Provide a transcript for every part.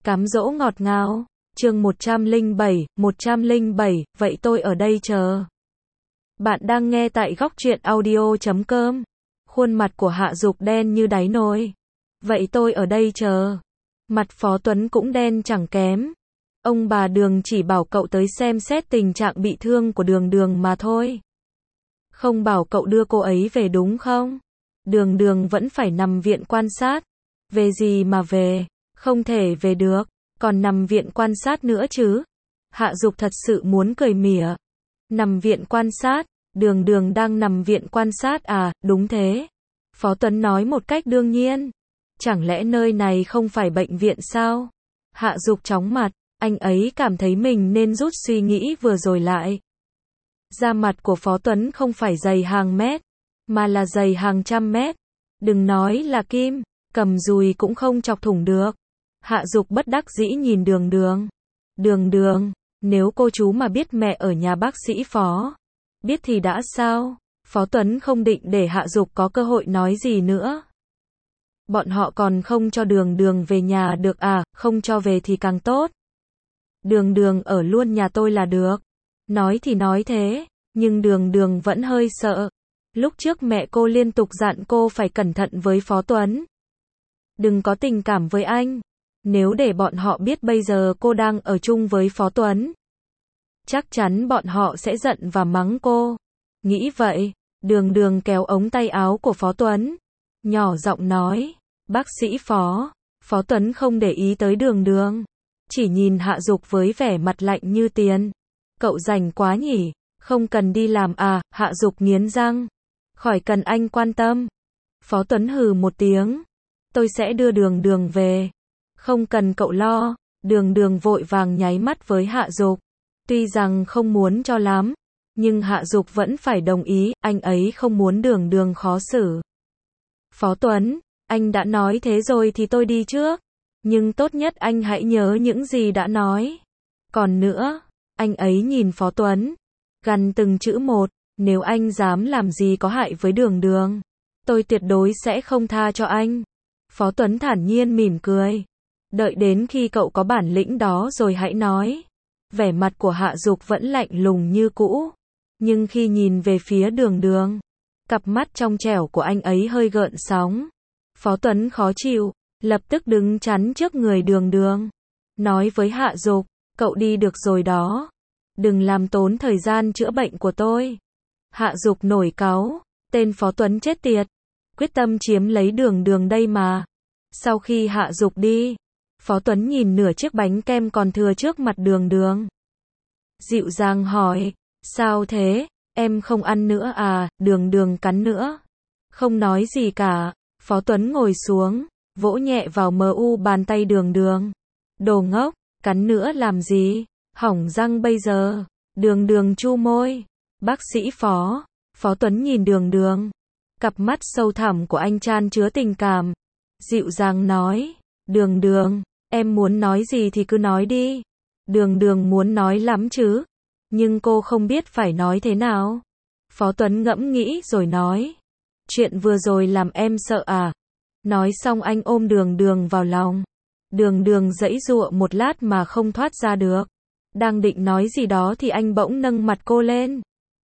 Cám dỗ ngọt ngào. Chương 107, vậy tôi ở đây chờ. Bạn đang nghe tại góc truyện audio.com. Khuôn mặt của Hạ Dục đen như đáy nồi. Vậy tôi ở đây chờ. Mặt Phó Tuấn cũng đen chẳng kém. Ông bà Đường chỉ bảo cậu tới xem xét tình trạng bị thương của Đường Đường mà thôi. Không bảo cậu đưa cô ấy về đúng không? Đường Đường vẫn phải nằm viện quan sát. Về gì mà về, không thể về được, còn nằm viện quan sát nữa chứ. Hạ Dục thật sự muốn cười mỉa. Nằm viện quan sát, Đường Đường đang nằm viện quan sát à, đúng thế. Phó Tuấn nói một cách đương nhiên. Chẳng lẽ nơi này không phải bệnh viện sao? Hạ Dục chóng mặt, anh ấy cảm thấy mình nên rút suy nghĩ vừa rồi lại. Da mặt của Phó Tuấn không phải dày hàng mét, mà là dày hàng trăm mét. Đừng nói là kim, cầm dùi cũng không chọc thủng được. Hạ Dục bất đắc dĩ nhìn Đường Đường. Đường Đường, nếu cô chú mà biết mẹ ở nhà bác sĩ Phó, biết thì đã sao? Phó Tuấn không định để Hạ Dục có cơ hội nói gì nữa. Bọn họ còn không cho Đường Đường về nhà được à, không cho về thì càng tốt. Đường Đường ở luôn nhà tôi là được. Nói thì nói thế, nhưng Đường Đường vẫn hơi sợ. Lúc trước mẹ cô liên tục dặn cô phải cẩn thận với Phó Tuấn. Đừng có tình cảm với anh. Nếu để bọn họ biết bây giờ cô đang ở chung với Phó Tuấn, chắc chắn bọn họ sẽ giận và mắng cô. Nghĩ vậy, Đường Đường kéo ống tay áo của Phó Tuấn, nhỏ giọng nói, bác sĩ Phó. Phó Tuấn không để ý tới Đường Đường, chỉ nhìn Hạ Dục với vẻ mặt lạnh như tiền. Cậu rảnh quá nhỉ, không cần đi làm à? Hạ Dục nghiến răng, khỏi cần anh quan tâm. Phó Tuấn hừ một tiếng, tôi sẽ đưa Đường Đường về. Không cần cậu lo. Đường Đường vội vàng nháy mắt với Hạ Dục. Tuy rằng không muốn cho lắm, nhưng Hạ Dục vẫn phải đồng ý, anh ấy không muốn Đường Đường khó xử. Phó Tuấn, anh đã nói thế rồi thì tôi đi trước. Nhưng tốt nhất anh hãy nhớ những gì đã nói. Còn nữa, anh ấy nhìn Phó Tuấn, gằn từng chữ một, nếu anh dám làm gì có hại với Đường Đường, tôi tuyệt đối sẽ không tha cho anh. Phó Tuấn thản nhiên mỉm cười. Đợi đến khi cậu có bản lĩnh đó rồi hãy nói. Vẻ mặt của Hạ Dục vẫn lạnh lùng như cũ. Nhưng khi nhìn về phía Đường Đường, cặp mắt trong trẻo của anh ấy hơi gợn sóng. Phó Tuấn khó chịu, lập tức đứng chắn trước người Đường Đường. Nói với Hạ Dục, cậu đi được rồi đó. Đừng làm tốn thời gian chữa bệnh của tôi. Hạ Dục nổi cáu, tên Phó Tuấn chết tiệt. Quyết tâm chiếm lấy Đường Đường đây mà. Sau khi Hạ Dục đi, Phó Tuấn nhìn nửa chiếc bánh kem còn thừa trước mặt Đường Đường. Dịu dàng hỏi, sao thế, em không ăn nữa à? Đường Đường cắn nữa. Không nói gì cả. Phó Tuấn ngồi xuống, vỗ nhẹ vào bàn tay Đường Đường. Đồ ngốc, cắn nữa làm gì? Hỏng răng bây giờ. Đường Đường chu môi. Bác sĩ Phó. Phó Tuấn nhìn Đường Đường. Cặp mắt sâu thẳm của anh chan chứa tình cảm. Dịu dàng nói, Đường Đường, em muốn nói gì thì cứ nói đi. Đường Đường muốn nói lắm chứ, nhưng cô không biết phải nói thế nào. Phó Tuấn ngẫm nghĩ rồi nói, chuyện vừa rồi làm em sợ à? Nói xong anh ôm Đường Đường vào lòng. Đường Đường giãy giụa một lát mà không thoát ra được. Đang định nói gì đó thì anh bỗng nâng mặt cô lên,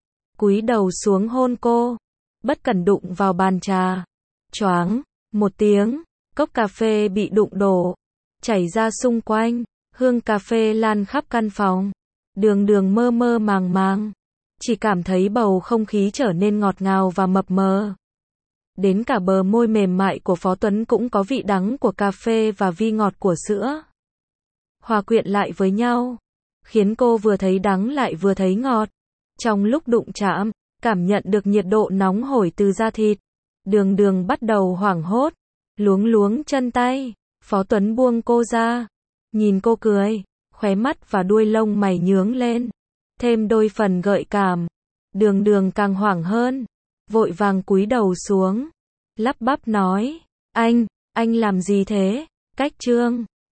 cúi đầu xuống hôn cô, bất cẩn đụng vào bàn trà. Choáng một tiếng, cốc cà phê bị đụng đổ, chảy ra xung quanh, hương cà phê lan khắp căn phòng. Đường Đường mơ mơ màng màng, chỉ cảm thấy bầu không khí trở nên ngọt ngào và mập mờ. Đến cả bờ môi mềm mại của Phó Tuấn cũng có vị đắng của cà phê và vi ngọt của sữa, hòa quyện lại với nhau, khiến cô vừa thấy đắng lại vừa thấy ngọt. Trong lúc đụng chạm, cảm nhận được nhiệt độ nóng hổi từ da thịt, Đường Đường bắt đầu hoảng hốt, luống luống chân tay. Phó Tuấn buông cô ra, nhìn cô cười, khóe mắt và đuôi lông mày nhướng lên, thêm đôi phần gợi cảm. Đường Đường càng hoảng hơn, vội vàng cúi đầu xuống, lắp bắp nói, anh làm gì thế? Cách trương,